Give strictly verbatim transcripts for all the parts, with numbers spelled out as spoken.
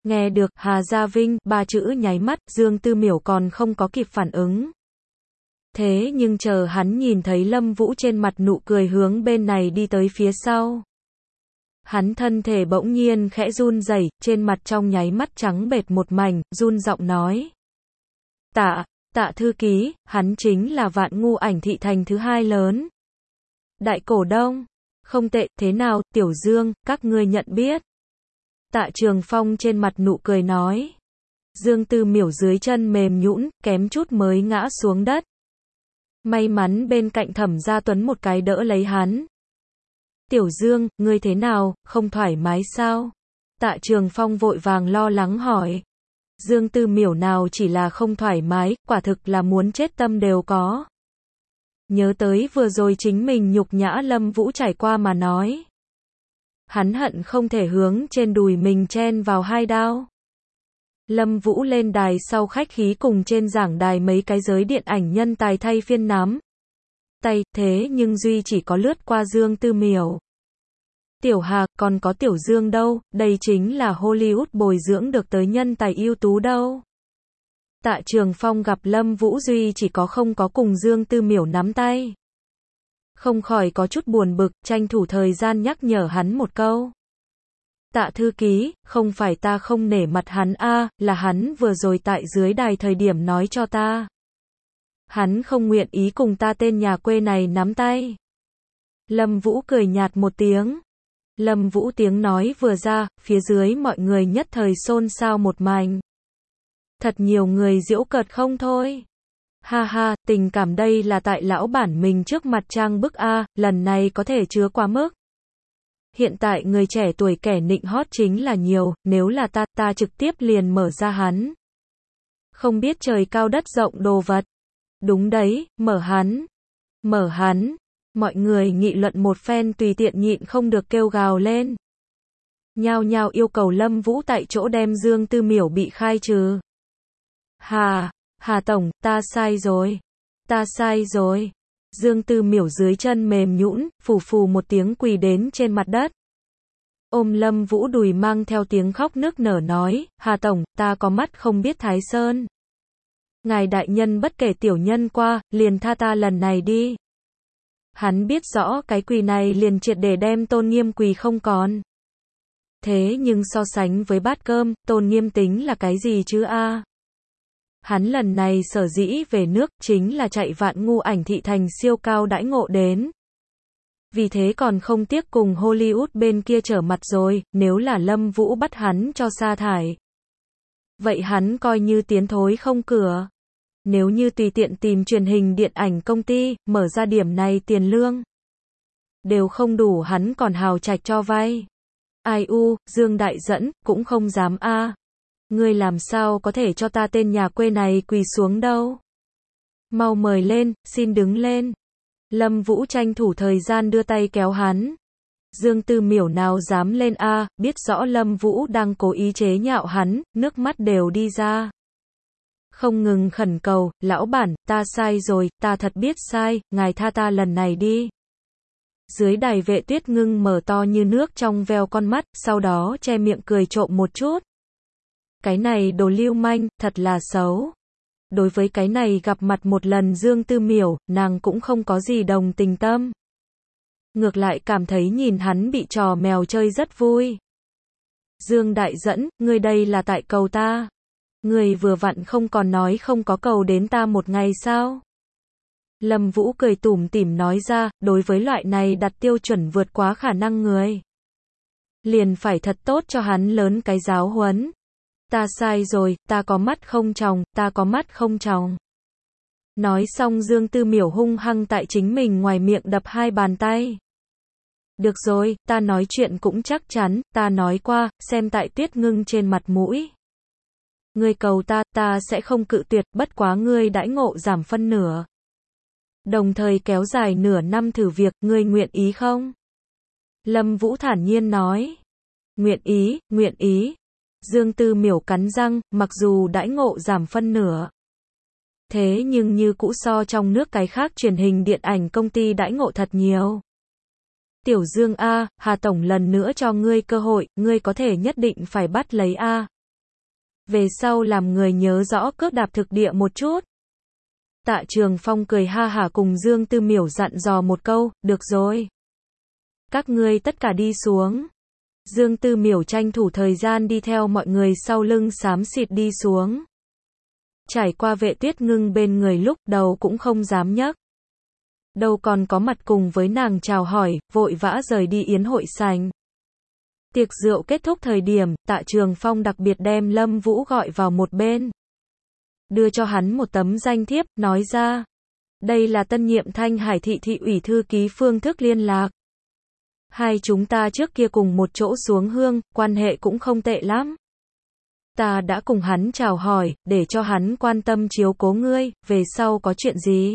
Nghe được Hà Gia Vinh ba chữ nháy mắt, Dương Tư Miểu còn không có kịp phản ứng. Thế nhưng chờ hắn nhìn thấy Lâm Vũ trên mặt nụ cười hướng bên này đi tới phía sau. Hắn thân thể bỗng nhiên khẽ run rẩy, trên mặt trong nháy mắt trắng bệch một mảnh, run giọng nói. Tạ, Tạ thư ký, hắn chính là Vạn Ngu Ảnh thị thành thứ hai lớn. Đại cổ đông. Không tệ, thế nào, Tiểu Dương, các ngươi nhận biết. Tạ Trường Phong trên mặt nụ cười nói. Dương Tư Miểu dưới chân mềm nhũn, kém chút mới ngã xuống đất. May mắn bên cạnh Thẩm Gia Tuấn một cái đỡ lấy hắn. Tiểu Dương, ngươi thế nào, không thoải mái sao? Tạ Trường Phong vội vàng lo lắng hỏi. Dương Tư Miểu nào chỉ là không thoải mái, quả thực là muốn chết tâm đều có. Nhớ tới vừa rồi chính mình nhục nhã Lâm Vũ trải qua mà nói. Hắn hận không thể hướng trên đùi mình chen vào hai đao. Lâm Vũ lên đài sau khách khí cùng trên giảng đài mấy cái giới điện ảnh nhân tài thay phiên nắm tay, thế nhưng duy chỉ có lướt qua Dương Tư Miểu. Tiểu Hà, còn có Tiểu Dương đâu, đây chính là Hollywood bồi dưỡng được tới nhân tài ưu tú đâu. Tạ Trường Phong gặp Lâm Vũ duy chỉ có không có cùng Dương Tư Miểu nắm tay. Không khỏi có chút buồn bực, tranh thủ thời gian nhắc nhở hắn một câu. Tạ thư ký, không phải ta không nể mặt hắn a, là hắn vừa rồi tại dưới đài thời điểm nói cho ta. Hắn không nguyện ý cùng ta tên nhà quê này nắm tay. Lâm Vũ cười nhạt một tiếng. Lâm Vũ tiếng nói vừa ra, phía dưới mọi người nhất thời xôn xao một mảnh. Thật nhiều người giễu cợt không thôi. Ha ha, tình cảm đây là tại lão bản mình trước mặt trang bức a, lần này có thể chứa quá mức. Hiện tại người trẻ tuổi kẻ nịnh hót chính là nhiều, nếu là ta, ta trực tiếp liền mở ra hắn. Không biết trời cao đất rộng đồ vật. Đúng đấy, mở hắn. Mở hắn. Mọi người nghị luận một phen tùy tiện nhịn không được kêu gào lên. Nhao nhao yêu cầu Lâm Vũ tại chỗ đem Dương Tư Miểu bị khai trừ. Hà, Hà Tổng, ta sai rồi. Ta sai rồi. Dương Tư Miểu dưới chân mềm nhũn, phù phù một tiếng quỳ đến trên mặt đất. Ôm Lâm Vũ đùi mang theo tiếng khóc nức nở nói, Hà Tổng, ta có mắt không biết Thái Sơn. Ngài đại nhân bất kể tiểu nhân qua, liền tha ta lần này đi. Hắn biết rõ cái quỳ này liền triệt để đem tôn nghiêm quỳ không còn. Thế nhưng so sánh với bát cơm, tôn nghiêm tính là cái gì chứ a? Hắn lần này sở dĩ về nước chính là chạy Vạn Ngu Ảnh thị thành siêu cao đãi ngộ đến. Vì thế còn không tiếc cùng Hollywood bên kia trở mặt rồi, nếu là Lâm Vũ bắt hắn cho sa thải. Vậy hắn coi như tiến thối không cửa. Nếu như tùy tiện tìm truyền hình điện ảnh công ty, mở ra điểm này tiền lương. Đều không đủ hắn còn hào trạch cho vay. Ai u, Dương Đại Dẫn, cũng không dám a. Ngươi làm sao có thể cho ta tên nhà quê này quỳ xuống đâu. Mau mời lên, xin đứng lên. Lâm Vũ tranh thủ thời gian đưa tay kéo hắn. Dương Tư Miểu nào dám lên a, biết rõ Lâm Vũ đang cố ý chế nhạo hắn, nước mắt đều đi ra. Không ngừng khẩn cầu, lão bản, ta sai rồi, ta thật biết sai, ngài tha ta lần này đi. Dưới đài Vệ Tuyết Ngưng mở to như nước trong veo con mắt, sau đó che miệng cười trộm một chút. Cái này đồ lưu manh, thật là xấu. Đối với cái này gặp mặt một lần Dương Tư Miểu, nàng cũng không có gì đồng tình tâm. Ngược lại cảm thấy nhìn hắn bị trò mèo chơi rất vui. Dương Đại Dẫn, ngươi đây là tại cầu ta. Ngươi vừa vặn không còn nói không có cầu đến ta một ngày sao? Lâm Vũ cười tủm tỉm nói ra, đối với loại này đặt tiêu chuẩn vượt quá khả năng người. Liền phải thật tốt cho hắn lớn cái giáo huấn. Ta sai rồi, ta có mắt không tròng, ta có mắt không tròng. Nói xong Dương Tư Miểu hung hăng tại chính mình ngoài miệng đập hai bàn tay. Được rồi, ta nói chuyện cũng chắc chắn, ta nói qua, xem tại Tuyết Ngưng trên mặt mũi. Ngươi cầu ta, ta sẽ không cự tuyệt, bất quá ngươi đãi ngộ giảm phân nửa. Đồng thời kéo dài nửa năm thử việc, ngươi nguyện ý không? Lâm Vũ thản nhiên nói. Nguyện ý, nguyện ý. Dương Tư Miểu cắn răng, mặc dù đãi ngộ giảm phân nửa. Thế nhưng như cũ so trong nước cái khác truyền hình điện ảnh công ty đãi ngộ thật nhiều. Tiểu Dương a, Hà Tổng lần nữa cho ngươi cơ hội, ngươi có thể nhất định phải bắt lấy a. về sau làm người nhớ rõ cước đạp thực địa một chút. Tạ Trường Phong cười ha hả cùng Dương Tư Miểu dặn dò một câu, được rồi. Các ngươi tất cả đi xuống. Dương Tư Miểu tranh thủ thời gian đi theo mọi người sau lưng xám xịt đi xuống. Trải qua Vệ Tuyết Ngưng bên người lúc đầu cũng không dám nhấc. Đâu còn có mặt cùng với nàng chào hỏi, vội vã rời đi yến hội sành. Tiệc rượu kết thúc thời điểm, Tạ Trường Phong đặc biệt đem Lâm Vũ gọi vào một bên. Đưa cho hắn một tấm danh thiếp, nói ra. Đây là tân nhiệm Thanh Hải thị thị ủy thư ký phương thức liên lạc. Hai chúng ta trước kia cùng một chỗ xuống hương, quan hệ cũng không tệ lắm. Ta đã cùng hắn chào hỏi, để cho hắn quan tâm chiếu cố ngươi, về sau có chuyện gì.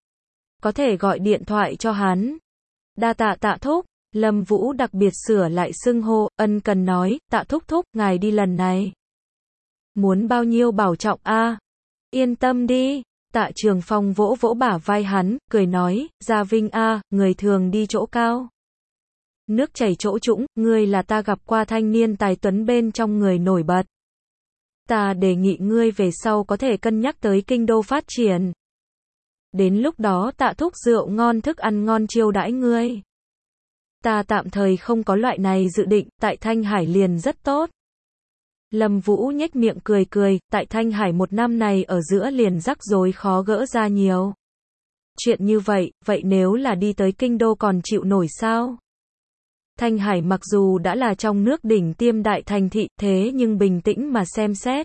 Có thể gọi điện thoại cho hắn. Đa tạ Tạ thúc. Lâm Vũ đặc biệt sửa lại xưng hô, ân cần nói, Tạ thúc thúc, ngài đi lần này. Muốn bao nhiêu bảo trọng a? À? Yên tâm đi. Tạ Trường Phong vỗ vỗ bả vai hắn, cười nói, Gia Vinh a, à, người thường đi chỗ cao. Nước chảy chỗ trũng, ngươi là ta gặp qua thanh niên tài tuấn bên trong người nổi bật. Ta đề nghị ngươi về sau có thể cân nhắc tới kinh đô phát triển. Đến lúc đó Tạ thúc rượu ngon thức ăn ngon chiêu đãi ngươi. Ta tạm thời không có loại này dự định, tại Thanh Hải liền rất tốt. Lâm Vũ nhếch miệng cười cười, tại Thanh Hải một năm này ở giữa liền rắc rối khó gỡ ra nhiều. Chuyện như vậy, vậy nếu là đi tới kinh đô còn chịu nổi sao? Thanh Hải mặc dù đã là trong nước đỉnh tiêm đại thành thị, thế nhưng bình tĩnh mà xem xét.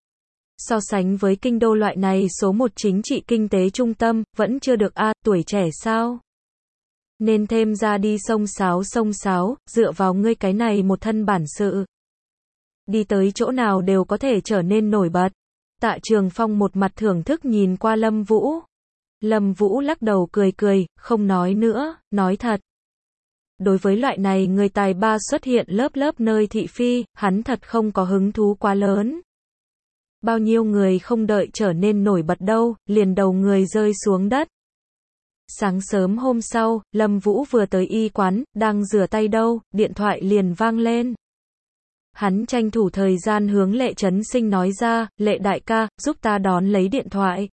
So sánh với kinh đô loại này số một chính trị kinh tế trung tâm, vẫn chưa được a, tuổi trẻ sao? Nên thêm ra đi sông sáo sông sáo, dựa vào ngươi cái này một thân bản sự. Đi tới chỗ nào đều có thể trở nên nổi bật. Tạ Trường Phong một mặt thưởng thức nhìn qua Lâm Vũ. Lâm Vũ lắc đầu cười cười, không nói nữa, nói thật. Đối với loại này người tài ba xuất hiện lớp lớp nơi thị phi, hắn thật không có hứng thú quá lớn. Bao nhiêu người không đợi trở nên nổi bật đâu, liền đầu người rơi xuống đất. Sáng sớm hôm sau, Lâm Vũ vừa tới y quán, đang rửa tay đâu, điện thoại liền vang lên. Hắn tranh thủ thời gian hướng Lệ Chấn Sinh nói ra, Lệ đại ca, giúp ta đón lấy điện thoại.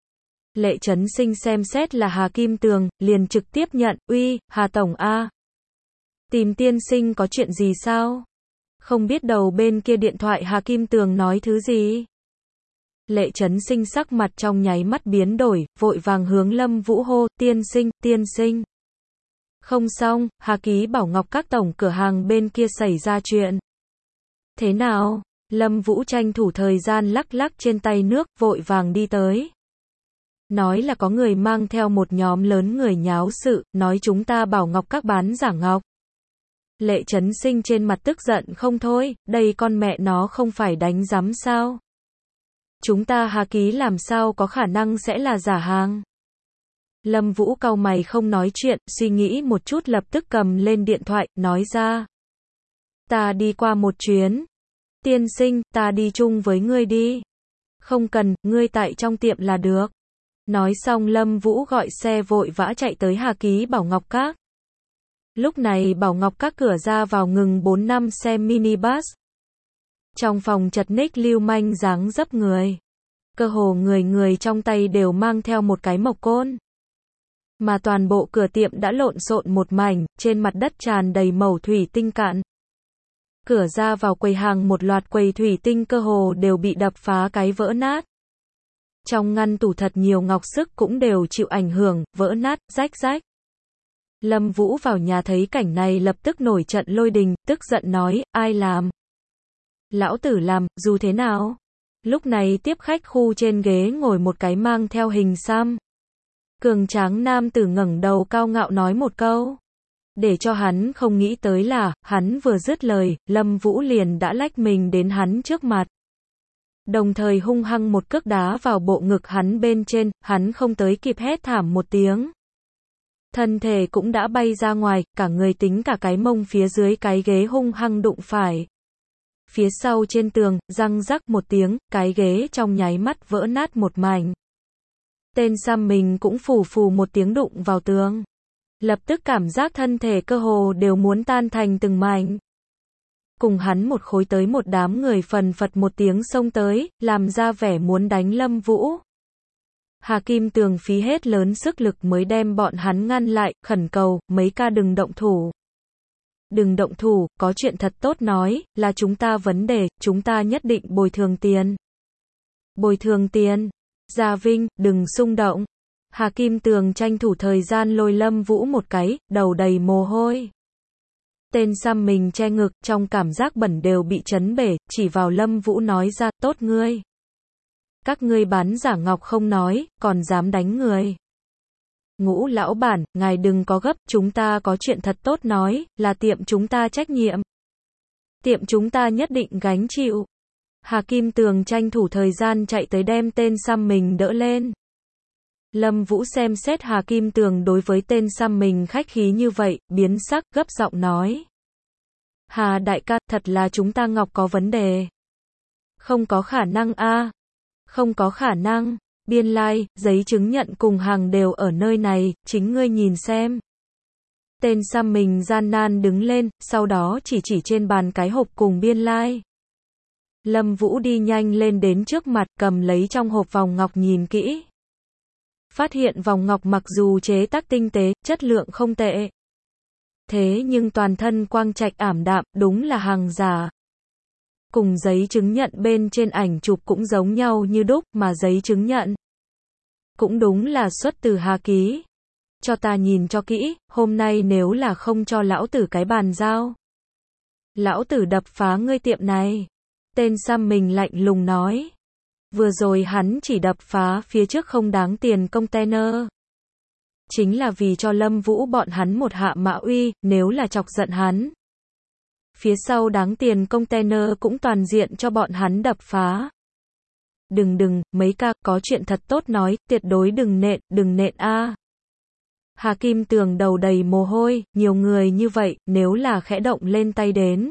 Lệ Chấn Sinh xem xét là Hà Kim Tường, liền trực tiếp nhận, uy, Hà Tổng a. Tìm tiên sinh có chuyện gì sao? Không biết đầu bên kia điện thoại Hà Kim Tường nói thứ gì? Lệ Chấn Sinh sắc mặt trong nháy mắt biến đổi, vội vàng hướng Lâm Vũ hô, tiên sinh, tiên sinh. Không xong, Hà Ký Bảo Ngọc các tổng cửa hàng bên kia xảy ra chuyện. Thế nào? Lâm Vũ tranh thủ thời gian lắc lắc trên tay nước, vội vàng đi tới. Nói là có người mang theo một nhóm lớn người nháo sự, nói chúng ta Bảo Ngọc các bán giả ngọc. Lệ Chấn Sinh trên mặt tức giận không thôi, đây con mẹ nó không phải đánh rắm sao? Chúng ta Hà Ký làm sao có khả năng sẽ là giả hàng? Lâm Vũ cau mày không nói chuyện, suy nghĩ một chút lập tức cầm lên điện thoại, nói ra. Ta đi qua một chuyến. Tiên sinh, ta đi chung với ngươi đi. Không cần, ngươi tại trong tiệm là được. Nói xong Lâm Vũ gọi xe vội vã chạy tới Hà Ký Bảo Ngọc Các. Lúc này Bảo Ngọc Các cửa ra vào ngừng bốn năm xe minibus. Trong phòng chật ních lưu manh dáng dấp người. Cơ hồ người người trong tay đều mang theo một cái mộc côn. Mà toàn bộ cửa tiệm đã lộn xộn một mảnh, trên mặt đất tràn đầy mẩu thủy tinh cạn. Cửa ra vào quầy hàng một loạt quầy thủy tinh cơ hồ đều bị đập phá cái vỡ nát. Trong ngăn tủ thật nhiều ngọc sức cũng đều chịu ảnh hưởng, vỡ nát, rách rách. Lâm Vũ vào nhà thấy cảnh này lập tức nổi trận lôi đình, tức giận nói, ai làm? Lão tử làm, dù thế nào? Lúc này tiếp khách khu trên ghế ngồi một cái mang theo hình xăm. Cường tráng nam tử ngẩng đầu cao ngạo nói một câu. Để cho hắn không nghĩ tới là, hắn vừa dứt lời, Lâm Vũ liền đã lách mình đến hắn trước mặt. Đồng thời hung hăng một cước đá vào bộ ngực hắn bên trên, hắn không tới kịp hét thảm một tiếng. Thân thể cũng đã bay ra ngoài, cả người tính cả cái mông phía dưới cái ghế hung hăng đụng phải. Phía sau trên tường, răng rắc một tiếng, cái ghế trong nháy mắt vỡ nát một mảnh. Tên xăm mình cũng phù phù một tiếng đụng vào tường. Lập tức cảm giác thân thể cơ hồ đều muốn tan thành từng mảnh. cùng hắn một khối tới một đám người phần phật một tiếng xông tới, làm ra vẻ muốn đánh Lâm Vũ. Hà Kim Tường phí hết lớn sức lực mới đem bọn hắn ngăn lại, khẩn cầu, mấy ca đừng động thủ. Đừng động thủ, có chuyện thật tốt nói, là chúng ta vấn đề, chúng ta nhất định bồi thường tiền. Bồi thường tiền. Gia Vinh, đừng xung động. Hà Kim Tường tranh thủ thời gian lôi Lâm Vũ một cái, đầu đầy mồ hôi. Tên xăm mình che ngực, trong cảm giác bẩn đều bị chấn bể, chỉ vào Lâm Vũ nói ra, tốt ngươi. Các ngươi bán giả ngọc không nói, còn dám đánh người. Ngũ lão bản, ngài đừng có gấp, chúng ta có chuyện thật tốt nói, là tiệm chúng ta trách nhiệm. Tiệm chúng ta nhất định gánh chịu. Hà Kim Tường tranh thủ thời gian chạy tới đem tên xăm mình đỡ lên. Lâm Vũ xem xét Hà Kim Tường đối với tên xăm mình khách khí như vậy, biến sắc, gấp giọng nói. Hà đại ca, thật là chúng ta ngọc có vấn đề. Không có khả năng a, không có khả năng. Biên lai, giấy chứng nhận cùng hàng đều ở nơi này, chính ngươi nhìn xem. Tên xăm mình gian nan đứng lên, sau đó chỉ chỉ trên bàn cái hộp cùng biên lai. Lâm Vũ đi nhanh lên đến trước mặt, cầm lấy trong hộp vòng ngọc nhìn kỹ. Phát hiện vòng ngọc mặc dù chế tác tinh tế, chất lượng không tệ. Thế nhưng toàn thân quang trạch ảm đạm, đúng là hàng giả. Cùng giấy chứng nhận bên trên ảnh chụp cũng giống nhau như đúc, mà giấy chứng nhận cũng đúng là xuất từ Hà Ký. Cho ta nhìn cho kỹ, hôm nay nếu là không cho lão tử cái bàn giao, lão tử đập phá ngươi tiệm này. Tên xăm mình lạnh lùng nói. Vừa rồi hắn chỉ đập phá phía trước không đáng tiền container. Chính là vì cho Lâm Vũ bọn hắn một hạ mã uy, nếu là chọc giận hắn. Phía sau đáng tiền container cũng toàn diện cho bọn hắn đập phá. Đừng đừng, mấy ca, có chuyện thật tốt nói, tuyệt đối đừng nện, đừng nện a. Hà Kim Tường đầu đầy mồ hôi, nhiều người như vậy, nếu là khẽ động lên tay đến.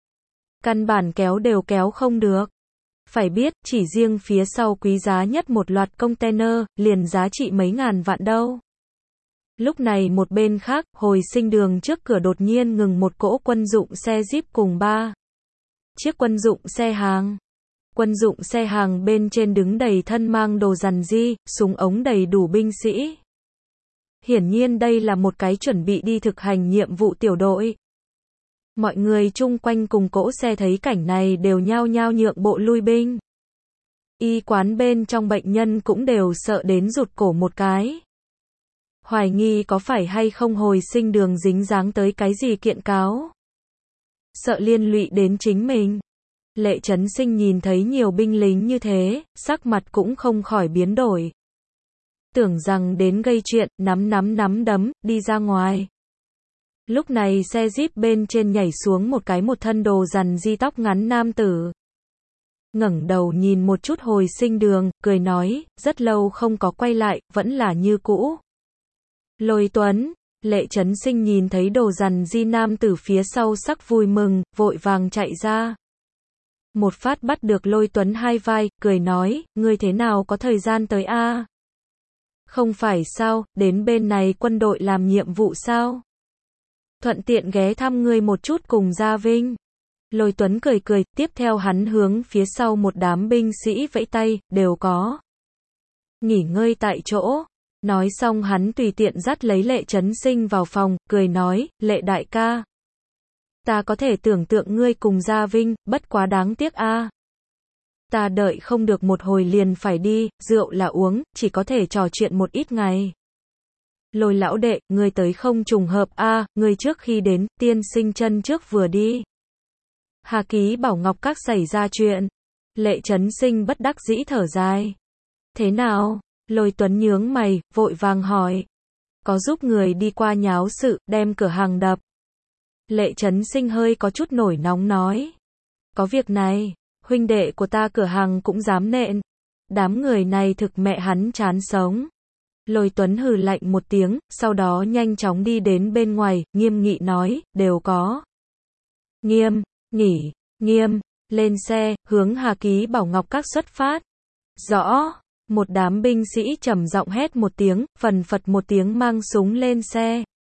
Căn bản kéo đều kéo không được. Phải biết, chỉ riêng phía sau quý giá nhất một loạt container, liền giá trị mấy ngàn vạn đâu. Lúc này một bên khác, hồi sinh đường trước cửa đột nhiên ngừng một cỗ quân dụng xe Jeep cùng ba chiếc quân dụng xe hàng. Quân dụng xe hàng bên trên đứng đầy thân mang đồ rằn di, súng ống đầy đủ binh sĩ. Hiển nhiên đây là một cái chuẩn bị đi thực hành nhiệm vụ tiểu đội. Mọi người chung quanh cùng cỗ xe thấy cảnh này đều nhao nhao nhượng bộ lui binh. Y quán bên trong bệnh nhân cũng đều sợ đến rụt cổ một cái. Hoài nghi có phải hay không hồi sinh đường dính dáng tới cái gì kiện cáo. Sợ liên lụy đến chính mình. Lệ Chấn Sinh nhìn thấy nhiều binh lính như thế, sắc mặt cũng không khỏi biến đổi. Tưởng rằng đến gây chuyện, nắm nắm nắm đấm, đi ra ngoài. Lúc này xe Jeep bên trên nhảy xuống một cái một thân đồ rằn di tóc ngắn nam tử. Ngẩng đầu nhìn một chút hồi sinh đường, cười nói, rất lâu không có quay lại, vẫn là như cũ. Lôi Tuấn, Lệ Chấn Sinh nhìn thấy đồ rằn di nam tử phía sau sắc vui mừng, vội vàng chạy ra. Một phát bắt được Lôi Tuấn hai vai, cười nói, ngươi thế nào có thời gian tới a? Không phải sao, đến bên này quân đội làm nhiệm vụ sao? Thuận tiện ghé thăm ngươi một chút cùng Gia Vinh. Lôi Tuấn cười cười, tiếp theo hắn hướng phía sau một đám binh sĩ vẫy tay, đều có nghỉ ngơi tại chỗ. Nói xong hắn tùy tiện dắt lấy Lệ Chấn Sinh vào phòng, cười nói, Lệ đại ca. Ta có thể tưởng tượng ngươi cùng Gia Vinh, bất quá đáng tiếc a. Ta đợi không được một hồi liền phải đi, rượu là uống, chỉ có thể trò chuyện một ít ngày. Lôi lão đệ, ngươi tới không trùng hợp a, ngươi trước khi đến, tiên sinh chân trước vừa đi. Hà Ký bảo Ngọc Các xảy ra chuyện. Lệ Chấn Sinh bất đắc dĩ thở dài. Thế nào? Lôi Tuấn nhướng mày, vội vàng hỏi. Có giúp người đi qua nháo sự, đem cửa hàng đập. Lệ Chấn Sinh hơi có chút nổi nóng nói. Có việc này, huynh đệ của ta cửa hàng cũng dám nện. Đám người này thực mẹ hắn chán sống. Lôi Tuấn hừ lạnh một tiếng, sau đó nhanh chóng đi đến bên ngoài, nghiêm nghị nói, đều có. Nghiêm, nghỉ, nghiêm, lên xe, hướng Hà Ký bảo Ngọc Các xuất phát. Rõ, một đám binh sĩ trầm giọng hét một tiếng, phần phật một tiếng mang súng lên xe.